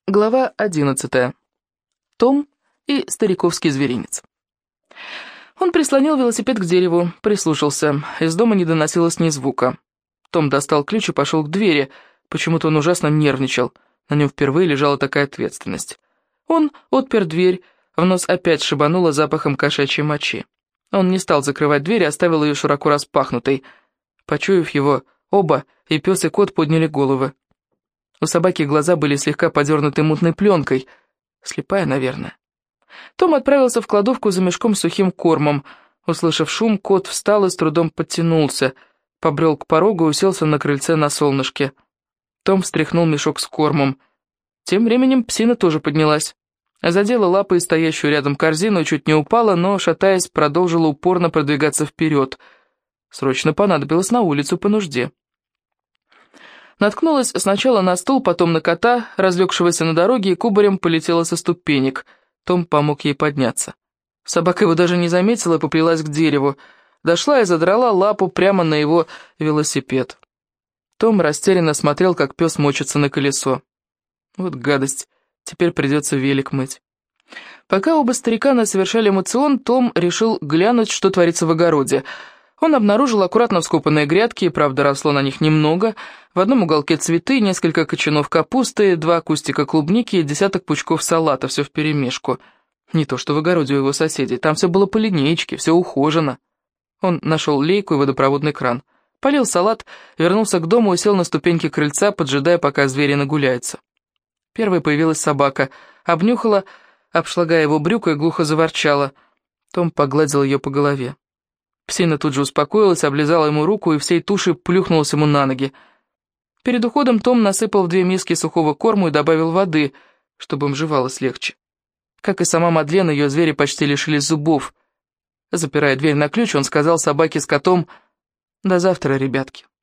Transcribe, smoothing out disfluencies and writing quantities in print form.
Глава 11. Том и стариковский зверинец. Он прислонил велосипед к дереву, прислушался. Из дома не доносилось ни звука. Том достал ключ и пошел к двери. Почему-то он ужасно нервничал. На нем впервые лежала такая ответственность. Он отпер дверь, в нос опять шибануло запахом кошачьей мочи. Он не стал закрывать дверь, оставил ее широко распахнутой. Почуяв его, оба, и пес, и кот, подняли головы. У собаки глаза были слегка подернуты мутной пленкой. Слепая, наверное. Том отправился в кладовку за мешком с сухим кормом. Услышав шум, кот встал и с трудом подтянулся. Побрел к порогу и уселся на крыльце на солнышке. Том встряхнул мешок с кормом. Тем временем псина тоже поднялась. Задела лапой стоящую рядом корзину и чуть не упала, но, шатаясь, продолжила упорно продвигаться вперед. Срочно понадобилось на улицу по нужде. Наткнулась сначала на стул, потом на кота, разлегшегося на дороге, и кубарем полетела со ступенек. Том помог ей подняться. Собака его даже не заметила и поплелась к дереву. Дошла и задрала лапу прямо на его велосипед. Том растерянно смотрел, как пес мочится на колесо. Вот гадость, теперь придется велик мыть. Пока оба старикана совершали моцион, Том решил глянуть, что творится в огороде. Он обнаружил аккуратно вскопанные грядки, правда, росло на них немного. В одном уголке цветы, несколько кочанов капусты, 2 кустика клубники и десяток пучков салата, все вперемешку. Не то что в огороде у его соседей, там все было по линеечке, все ухожено. Он нашел лейку и водопроводный кран. Полил салат, вернулся к дому и сел на ступеньки крыльца, поджидая, пока звери нагуляются. Первой появилась собака, обнюхала, обшлагая его брюко и глухо заворчала. Том погладил ее по голове. Псина тут же успокоилась, облизала ему руку и всей тушей плюхнулась ему на ноги. Перед уходом Том насыпал в 2 миски сухого корму и добавил воды, чтобы им жевалось легче. Как и сама Мадлен, ее звери почти лишились зубов. Запирая дверь на ключ, он сказал собаке с котом: «До завтра, ребятки».